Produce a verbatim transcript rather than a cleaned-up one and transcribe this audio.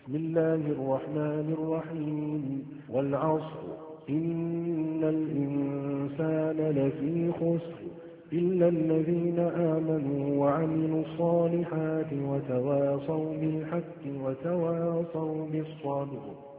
بسم الله الرحمن الرحيم والعصر إن الإنسان لفي خسر إلا الذين آمنوا وعملوا الصالحات وتواصوا بالحق وتواصوا بالصبر